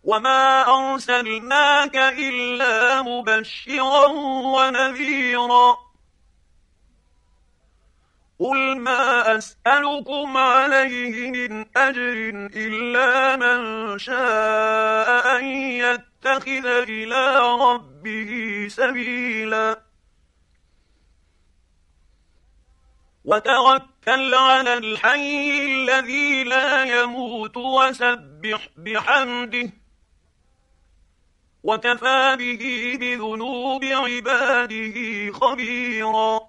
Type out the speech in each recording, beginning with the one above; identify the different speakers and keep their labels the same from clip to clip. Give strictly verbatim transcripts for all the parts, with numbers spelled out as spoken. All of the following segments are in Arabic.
Speaker 1: وما أرسلناك إلا مبشرا ونذيرا قل ما أسألكم عليه من أجر إلا من شاء أن يتخذ إلى ربه سبيلا وتوكل على الحي الذي لا يموت وسبح بحمده وكفى به بذنوب عباده خبيرا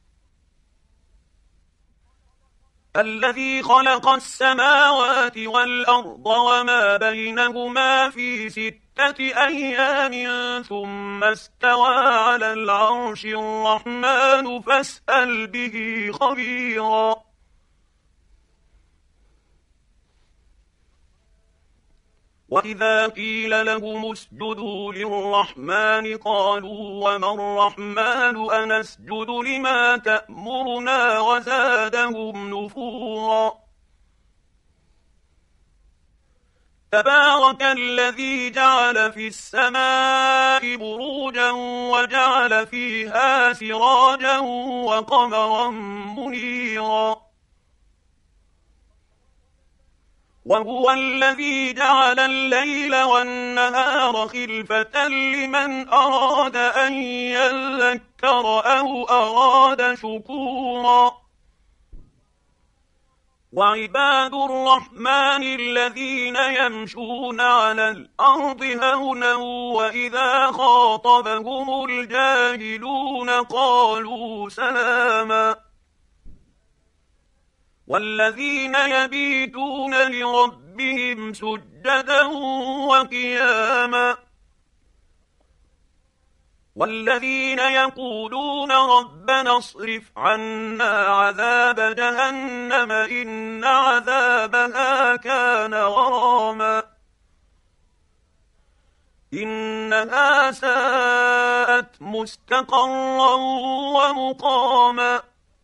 Speaker 1: الذي خلق السماوات والأرض وما بينهما في ستة أيام ثم استوى على العرش الرحمن فاسأل به خبيرا وإذا قيل لهم اسجدوا للرحمن قالوا وما الرحمن أنسجد لما تأمرنا وزادهم نفورا تبارك الذي جعل في السماء بروجا وجعل فيها سراجا وقمرا منيرا وهو الذي جعل الليل والنهار خلفة لمن أراد أن يذكر أو أراد شكورا وعباد الرحمن الذين يمشون على الأرض هونا وإذا خاطبهم الجاهلون قالوا سلاما والذين يبيتون لربهم سجدا وقياما والذين يقولون ربنا اصرف عنا عذاب جهنم إن عذابها كان غراما إنها ساءت مستقرا ومقاما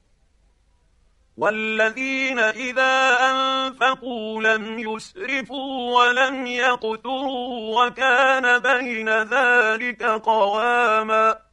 Speaker 1: والذين إذا أنفقوا لم يسرفوا ولم يقتروا وكان بين ذلك قواما